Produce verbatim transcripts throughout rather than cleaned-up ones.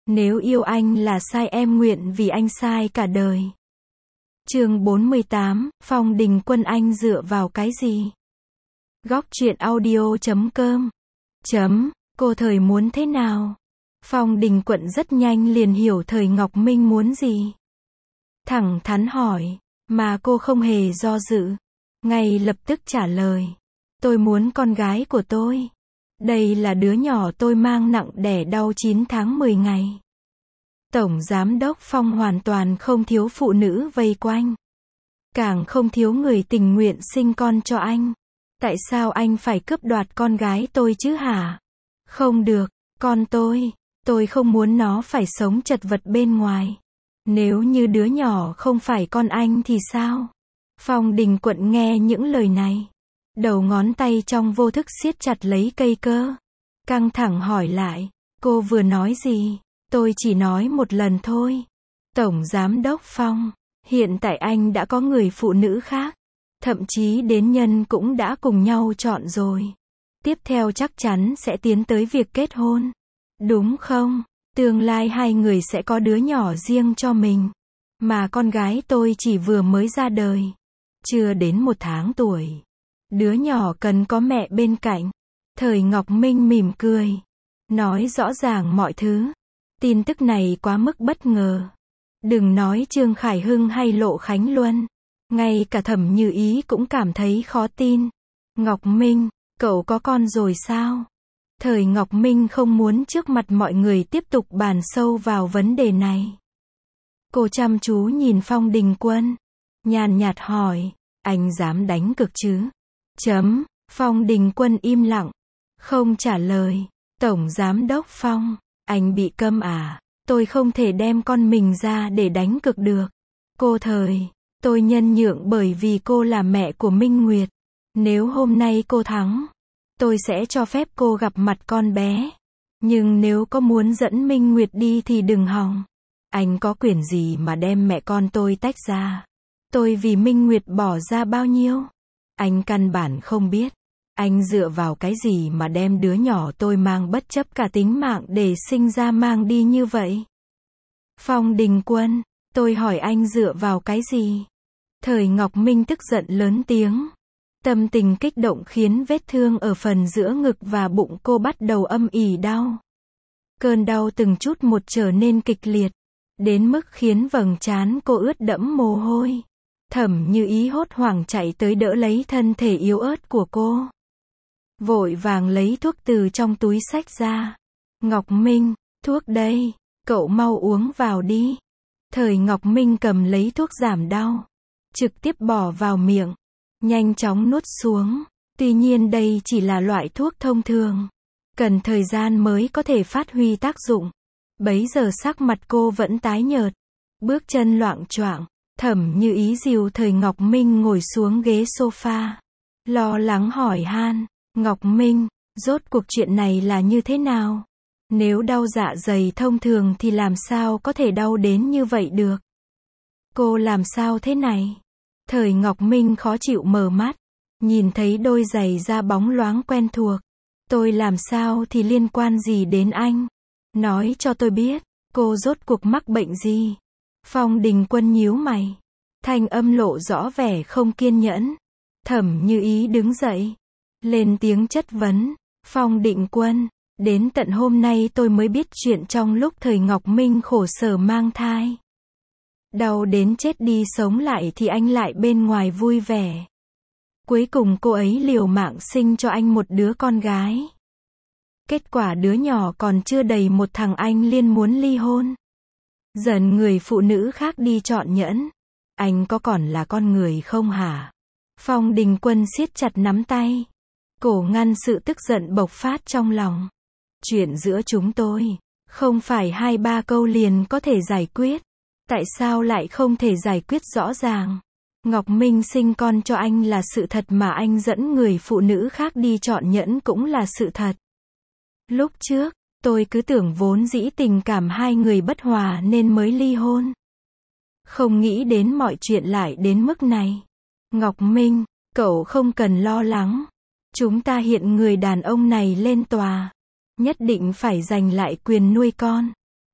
Nếu yêu anh là sai em nguyện vì anh sai cả đời. Chương bốn mươi tám, Phong Đình Quân anh dựa vào cái gì? Góc truyện audio chấm com Chấm, cô Thời muốn thế nào? Phong Đình Quận rất nhanh liền hiểu Thời Ngọc Minh muốn gì. Thẳng thắn hỏi, mà cô không hề do dự. Ngay lập tức trả lời. Tôi muốn con gái của tôi. Đây là đứa nhỏ tôi mang nặng đẻ đau chín tháng mười ngày. Tổng Giám đốc Phong hoàn toàn không thiếu phụ nữ vây quanh. Càng không thiếu người tình nguyện sinh con cho anh. Tại sao anh phải cướp đoạt con gái tôi chứ hả? Không được, con tôi, tôi không muốn nó phải sống chật vật bên ngoài. Nếu như đứa nhỏ không phải con anh thì sao? Phong Đình Quận nghe những lời này. Đầu ngón tay trong vô thức siết chặt lấy cây cơ. Căng thẳng hỏi lại, cô vừa nói gì? Tôi chỉ nói một lần thôi. Tổng Giám đốc Phong, hiện tại anh đã có người phụ nữ khác. Thậm chí đến nhân cũng đã cùng nhau chọn rồi. Tiếp theo chắc chắn sẽ tiến tới việc kết hôn. Đúng không? Tương lai hai người sẽ có đứa nhỏ riêng cho mình. Mà con gái tôi chỉ vừa mới ra đời. Chưa đến một tháng tuổi. Đứa nhỏ cần có mẹ bên cạnh. Thời Ngọc Minh mỉm cười. Nói rõ ràng mọi thứ. Tin tức này quá mức bất ngờ. Đừng nói Trương Khải Hưng hay Lộ Khánh Luân. Ngay cả Thẩm Như Ý cũng cảm thấy khó tin. Ngọc Minh, cậu có con rồi sao? Thời Ngọc Minh không muốn trước mặt mọi người tiếp tục bàn sâu vào vấn đề này. Cô chăm chú nhìn Phong Đình Quân. Nhàn nhạt hỏi, anh dám đánh cược chứ? Chấm, Phong Đình Quân im lặng. Không trả lời. Tổng Giám đốc Phong, anh bị câm à? Tôi không thể đem con mình ra để đánh cược được. Cô Thời, tôi nhân nhượng bởi vì cô là mẹ của Minh Nguyệt. Nếu hôm nay cô thắng, tôi sẽ cho phép cô gặp mặt con bé. Nhưng nếu có muốn dẫn Minh Nguyệt đi thì đừng hòng. Anh có quyền gì mà đem mẹ con tôi tách ra? Tôi vì Minh Nguyệt bỏ ra bao nhiêu? Anh căn bản không biết. Anh dựa vào cái gì mà đem đứa nhỏ tôi mang bất chấp cả tính mạng để sinh ra mang đi như vậy? Phong Đình Quân, tôi hỏi anh dựa vào cái gì? Thời Ngọc Minh tức giận lớn tiếng. Tâm tình kích động khiến vết thương ở phần giữa ngực và bụng cô bắt đầu âm ỉ đau. Cơn đau từng chút một trở nên kịch liệt. Đến mức khiến vầng trán cô ướt đẫm mồ hôi. Thẩm Như Ý hốt hoảng chạy tới đỡ lấy thân thể yếu ớt của cô. Vội vàng lấy thuốc từ trong túi xách ra. Ngọc Minh, thuốc đây, cậu mau uống vào đi. Thời Ngọc Minh cầm lấy thuốc giảm đau. Trực tiếp bỏ vào miệng. Nhanh chóng nuốt xuống. Tuy nhiên đây chỉ là loại thuốc thông thường. Cần thời gian mới có thể phát huy tác dụng. Bấy giờ sắc mặt cô vẫn tái nhợt. Bước chân loạng choạng. Thẩm Như Ý dìu Thời Ngọc Minh ngồi xuống ghế sofa. Lo lắng hỏi han. Ngọc Minh, rốt cuộc chuyện này là như thế nào? Nếu đau dạ dày thông thường thì làm sao có thể đau đến như vậy được? Cô làm sao thế này? Thời Ngọc Minh khó chịu mở mắt. Nhìn thấy đôi giày da bóng loáng quen thuộc. Tôi làm sao thì liên quan gì đến anh? Nói cho tôi biết, cô rốt cuộc mắc bệnh gì? Phong Đình Quân nhíu mày. Thanh âm lộ rõ vẻ không kiên nhẫn. Thẩm Như Ý đứng dậy. Lên tiếng chất vấn. Phong Đình Quân, đến tận hôm nay tôi mới biết chuyện trong lúc Thời Ngọc Minh khổ sở mang thai. Đau đến chết đi sống lại thì anh lại bên ngoài vui vẻ. Cuối cùng cô ấy liều mạng sinh cho anh một đứa con gái. Kết quả đứa nhỏ còn chưa đầy một thằng anh liên muốn ly hôn. Dần người phụ nữ khác đi chọn nhẫn. Anh có còn là con người không hả? Phong Đình Quân siết chặt nắm tay. Cổ ngăn sự tức giận bộc phát trong lòng. Chuyện giữa chúng tôi, không phải hai ba câu liền có thể giải quyết. Tại sao lại không thể giải quyết rõ ràng? Ngọc Minh sinh con cho anh là sự thật mà anh dẫn người phụ nữ khác đi chọn nhẫn cũng là sự thật. Lúc trước, tôi cứ tưởng vốn dĩ tình cảm hai người bất hòa nên mới ly hôn. Không nghĩ đến mọi chuyện lại đến mức này. Ngọc Minh, cậu không cần lo lắng. Chúng ta hiện người đàn ông này lên tòa. Nhất định phải giành lại quyền nuôi con.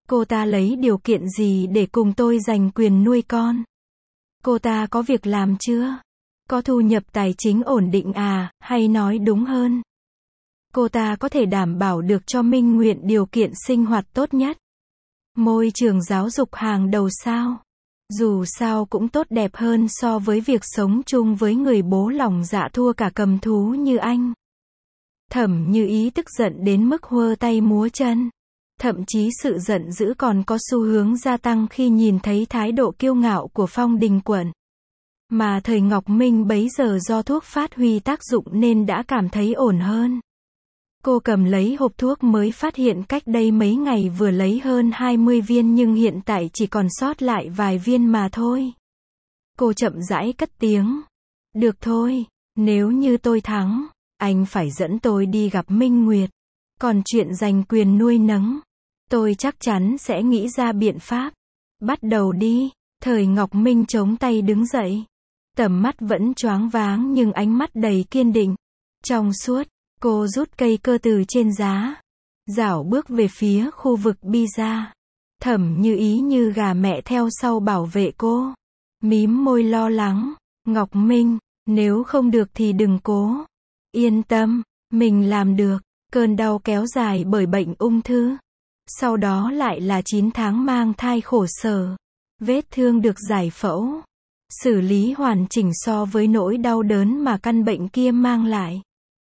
Cô ta lấy điều kiện gì để cùng tôi giành quyền nuôi con? Cô ta có việc làm chưa? Có thu nhập tài chính ổn định à, hay nói đúng hơn, cô ta có thể đảm bảo được cho Minh Nguyện điều kiện sinh hoạt tốt nhất? Môi trường giáo dục hàng đầu sao? Dù sao cũng tốt đẹp hơn so với việc sống chung với người bố lòng dạ thua cả cầm thú như anh. Thẩm Như Ý tức giận đến mức huơ tay múa chân. Thậm chí sự giận dữ còn có xu hướng gia tăng khi nhìn thấy thái độ kiêu ngạo của Phong Đình Quận. Mà thời Ngọc Minh bấy giờ do thuốc phát huy tác dụng nên đã cảm thấy ổn hơn. Cô cầm lấy hộp thuốc mới phát hiện cách đây mấy ngày vừa lấy hơn hai mươi viên nhưng hiện tại chỉ còn sót lại vài viên mà thôi. Cô chậm rãi cất tiếng. Được thôi, nếu như tôi thắng, anh phải dẫn tôi đi gặp Minh Nguyệt. Còn chuyện giành quyền nuôi nấng, tôi chắc chắn sẽ nghĩ ra biện pháp. Bắt đầu đi. Thời Ngọc Minh chống tay đứng dậy. Tầm mắt vẫn choáng váng nhưng ánh mắt đầy kiên định. Trong suốt, cô rút cây cơ từ trên giá. Dảo bước về phía khu vực pizza. Thẩm Như Ý như gà mẹ theo sau bảo vệ cô. Mím môi lo lắng. Ngọc Minh, nếu không được thì đừng cố. Yên tâm, mình làm được. Cơn đau kéo dài bởi bệnh ung thư. Sau đó lại là chín tháng mang thai khổ sở. Vết thương được giải phẫu, xử lý hoàn chỉnh so với nỗi đau đớn mà căn bệnh kia mang lại.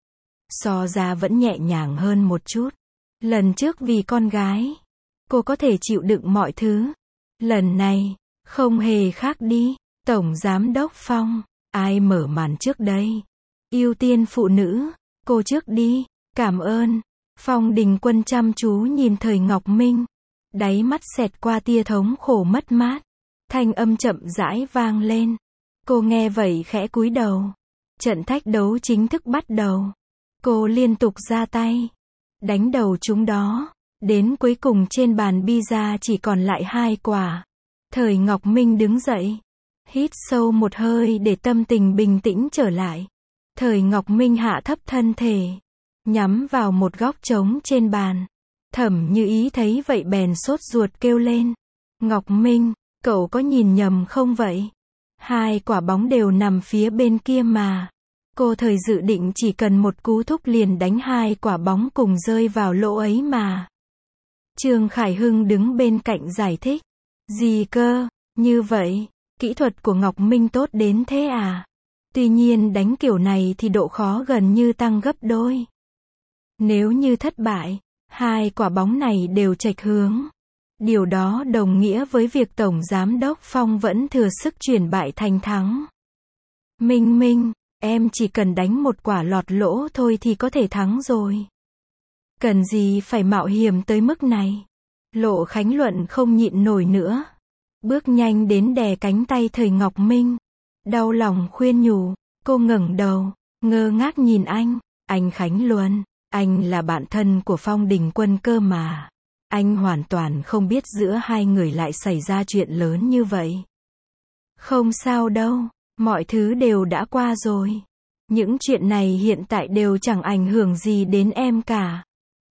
So ra vẫn nhẹ nhàng hơn một chút. Lần trước vì con gái, cô có thể chịu đựng mọi thứ. Lần này, không hề khác đi. Tổng Giám đốc Phong, ai mở màn trước đây? Ưu tiên phụ nữ, cô trước đi. Cảm ơn. Phong Đình Quân chăm chú nhìn Thời Ngọc Minh. Đáy mắt xẹt qua tia thống khổ mất mát. Thanh âm chậm rãi vang lên. Cô nghe vậy khẽ cúi đầu. Trận thách đấu chính thức bắt đầu. Cô liên tục ra tay. Đánh đầu chúng đó. Đến cuối cùng trên bàn pizza chỉ còn lại hai quả. Thời Ngọc Minh đứng dậy. Hít sâu một hơi để tâm tình bình tĩnh trở lại. Thời Ngọc Minh hạ thấp thân thể. Nhắm vào một góc trống trên bàn. Thẩm Như Ý thấy vậy bèn sốt ruột kêu lên. Ngọc Minh, cậu có nhìn nhầm không vậy? Hai quả bóng đều nằm phía bên kia mà. Cô thời dự định chỉ cần một cú thúc liền đánh hai quả bóng cùng rơi vào lỗ ấy mà. Trương Khải Hưng đứng bên cạnh giải thích. Gì cơ, như vậy, kỹ thuật của Ngọc Minh tốt đến thế à? Tuy nhiên đánh kiểu này thì độ khó gần như tăng gấp đôi. Nếu như thất bại, hai quả bóng này đều chệch hướng. Điều đó đồng nghĩa với việc Tổng Giám đốc Phong vẫn thừa sức chuyển bại thành thắng. Minh Minh, em chỉ cần đánh một quả lọt lỗ thôi thì có thể thắng rồi. Cần gì phải mạo hiểm tới mức này? Lộ Khánh Luận không nhịn nổi nữa. Bước nhanh đến đè cánh tay Thời Ngọc Minh. Đau lòng khuyên nhủ. Cô ngẩng đầu, ngơ ngác nhìn anh. Anh Khánh Luận, anh là bạn thân của Phong Đình Quân cơ mà. Anh hoàn toàn không biết giữa hai người lại xảy ra chuyện lớn như vậy. Không sao đâu, mọi thứ đều đã qua rồi. Những chuyện này hiện tại đều chẳng ảnh hưởng gì đến em cả.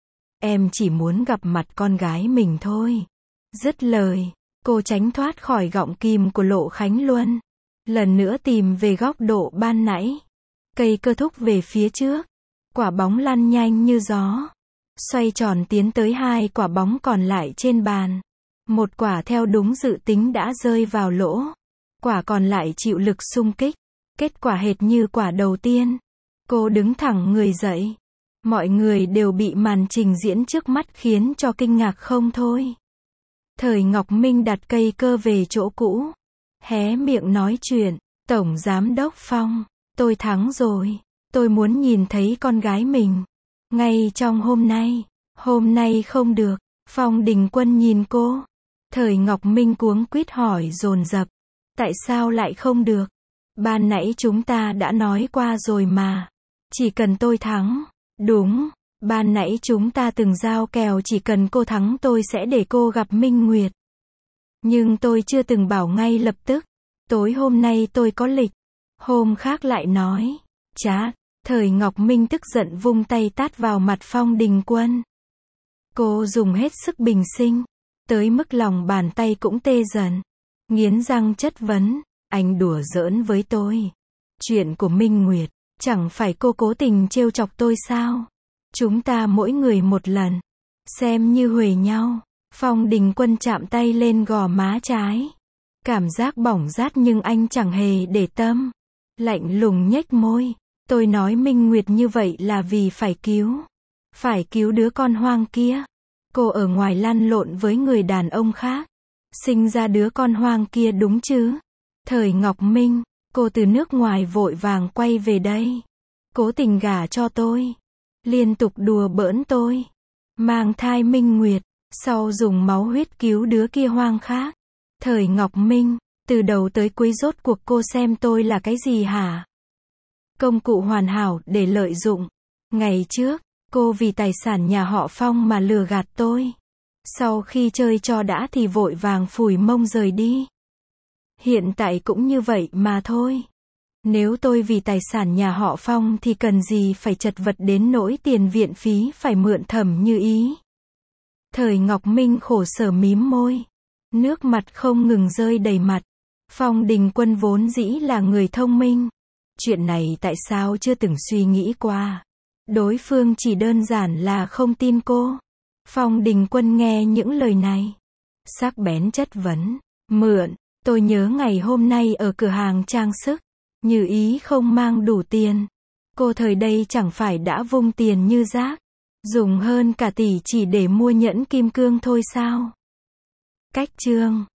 Em chỉ muốn gặp mặt con gái mình thôi. Dứt lời, cô tránh thoát khỏi gọng kìm của Lộ Khánh Luân. Lần nữa tìm về góc độ ban nãy. Cây cơ thúc về phía trước. Quả bóng lăn nhanh như gió. Xoay tròn tiến tới hai quả bóng còn lại trên bàn. Một quả theo đúng dự tính đã rơi vào lỗ. Quả còn lại chịu lực xung kích. Kết quả hệt như quả đầu tiên. Cô đứng thẳng người dậy. Mọi người đều bị màn trình diễn trước mắt khiến cho kinh ngạc không thôi. Thời Ngọc Minh đặt cây cơ về chỗ cũ. Hé miệng nói chuyện. Tổng Giám đốc Phong, tôi thắng rồi. Tôi muốn nhìn thấy con gái mình. Ngay trong hôm nay. Hôm nay không được. Phong Đình Quân nhìn cô. Thời Ngọc Minh cuống quýt hỏi dồn dập. Tại sao lại không được? Ban nãy chúng ta đã nói qua rồi mà. Chỉ cần tôi thắng. Đúng. Ban nãy chúng ta từng giao kèo chỉ cần cô thắng tôi sẽ để cô gặp Minh Nguyệt. Nhưng tôi chưa từng bảo ngay lập tức. Tối hôm nay tôi có lịch. Hôm khác lại nói. Chát. Thời Ngọc Minh tức giận vung tay tát vào mặt Phong Đình Quân. Cô dùng hết sức bình sinh. tới mức lòng bàn tay cũng tê dần. Nghiến răng chất vấn, anh đùa giỡn với tôi. Chuyện của Minh Nguyệt, chẳng phải cô cố tình trêu chọc tôi sao? Chúng ta mỗi người một lần, xem như huề nhau. Phong Đình Quân chạm tay lên gò má trái. Cảm giác bỏng rát nhưng anh chẳng hề để tâm. Lạnh lùng nhếch môi. Tôi nói Minh Nguyệt như vậy là vì phải cứu. Phải cứu đứa con hoang kia. Cô ở ngoài lăn lộn với người đàn ông khác. Sinh ra đứa con hoang kia đúng chứ? Thời Ngọc Minh, cô từ nước ngoài vội vàng quay về đây. Cố tình gả cho tôi. Liên tục đùa bỡn tôi. Mang thai Minh Nguyệt. Sau dùng máu huyết cứu đứa kia hoang khác. Thời Ngọc Minh, từ đầu tới cuối rốt cuộc cô xem tôi là cái gì hả? Công cụ hoàn hảo để lợi dụng. Ngày trước, cô vì tài sản nhà họ Phong mà lừa gạt tôi. Sau khi chơi cho đã thì vội vàng phủi mông rời đi. Hiện tại cũng như vậy mà thôi. Nếu tôi vì tài sản nhà họ Phong thì cần gì phải chật vật đến nỗi tiền viện phí phải mượn Thẩm Như Ý. Thời Ngọc Minh khổ sở mím môi. Nước mặt không ngừng rơi đầy mặt. Phong Đình Quân vốn dĩ là người thông minh. Chuyện này tại sao chưa từng suy nghĩ qua? Đối phương chỉ đơn giản là không tin cô. Phong Đình Quân nghe những lời này. Sắc bén chất vấn. Mượn, tôi nhớ ngày hôm nay ở cửa hàng trang sức. Như Ý không mang đủ tiền. Cô thời đây chẳng phải đã vung tiền như rác. Dùng hơn cả tỷ chỉ để mua nhẫn kim cương thôi sao? Cách chương